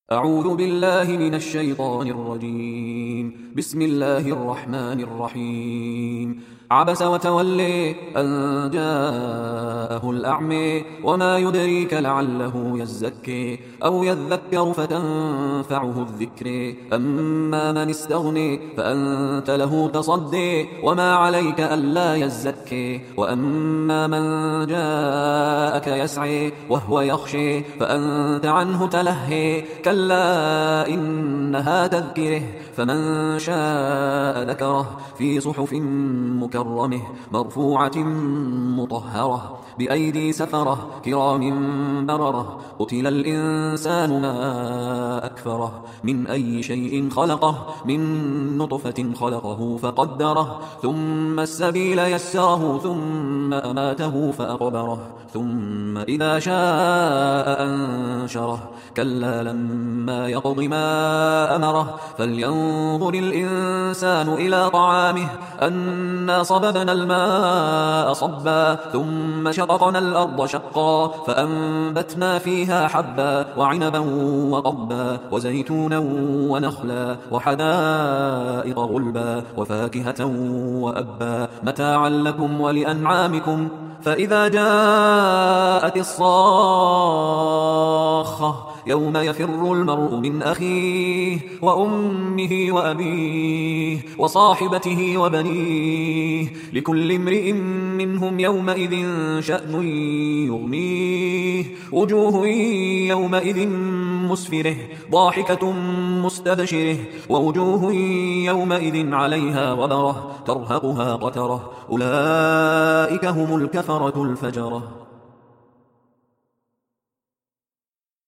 أعوذ بالله من الشيطان الرجيم. بسم الله الرحمن الرحيم. عبس وتولي أن جاءه الأعمى وما يدريك لعله يزكي أو يذكر فتنفعه الذكر. أما من استغني فأنت له تصدي وما عليك ألا يزكي. وأما من جاءك يسعي وهو يخشي فأنت عنه تلهي. كلا إنها تذكره فمن شاء ذكره في صحف مكرمه مرفوعة مطهرة بأيدي سفرة كرام بررة. قتل الإنسان ما أكفره من أي شيء خلقه من نطفة خلقه فقدره ثم السبيل يسره ثم أماته فأقبره ثم إذا شاء أنشره. كلا لما يقض ما أمره فلينظر الإنسان إلى طعامه أنا صببنا الماء صبا ثم شققنا الأرض شقا فأنبتنا فيها حبا وعنبا وقبا وزيتونا ونخلا وحدائق غلبا وفاكهة وأبا متاعا لكم ولأنعامكم. فإذا جاءت الصاخة يوم يفر المرء من أخيه وأمه وأبيه وصاحبته وبنيه لكل امرئ منهم يومئذ شأن يغنيه. وجوه يومئذ مسفره ضاحكة مستبشره ووجوه يومئذ عليها غبرة ترهقها قترة. أولئك هم الكفرة الفجرة.